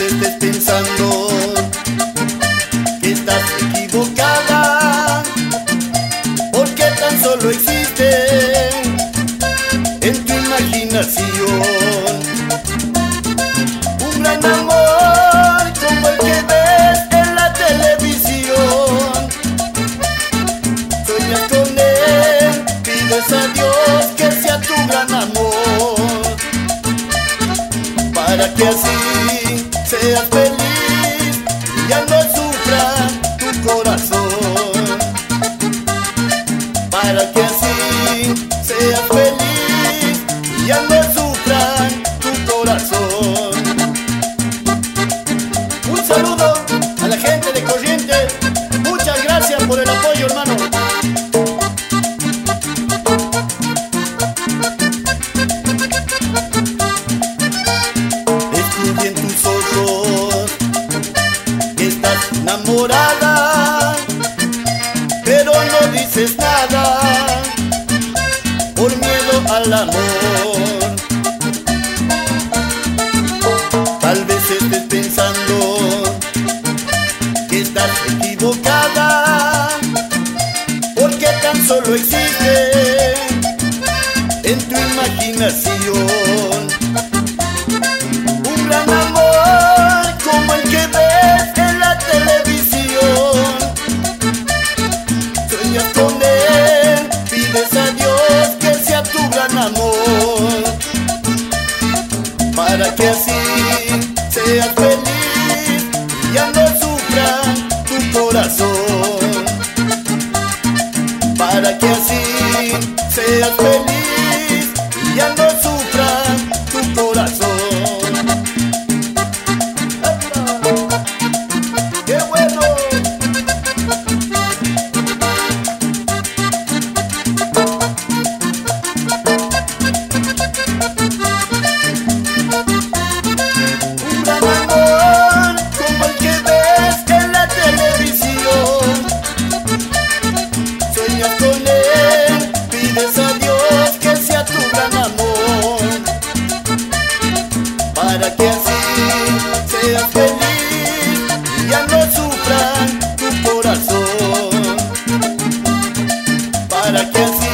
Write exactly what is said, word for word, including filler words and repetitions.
estés pensando que estás equivocada, porque tan solo existe en tu imaginación un gran amor como el que ves en la televisión. Sueñas con él, pides a Dios que sea tu gran amor, para que así seas feliz y ya no sufra tu corazón, para que así seas feliz y ya no sufra tu corazón. Un saludo a la gente de Corrientes, muchas gracias por el apoyo, hermano. Descubrí en tus ojos que estás enamorada, pero no dices nada por miedo al amor. Tal vez estés pensando que estás equivocada, porque tan solo existe en tu imaginación un gran amor como el que ves en la televisión. Sueñas con él, pides a Dios que sea tu gran amor, para que así seas feliz y ya no sufra tu corazón, para que así seas feliz y ya no sufra tu corazón. ¡Qué bueno! Un gran amor como el que ves en la televisión. Sueñas con él, pides a Dios que sea tu gran amor, para que así seas feliz y ya no sufra tu corazón, para que así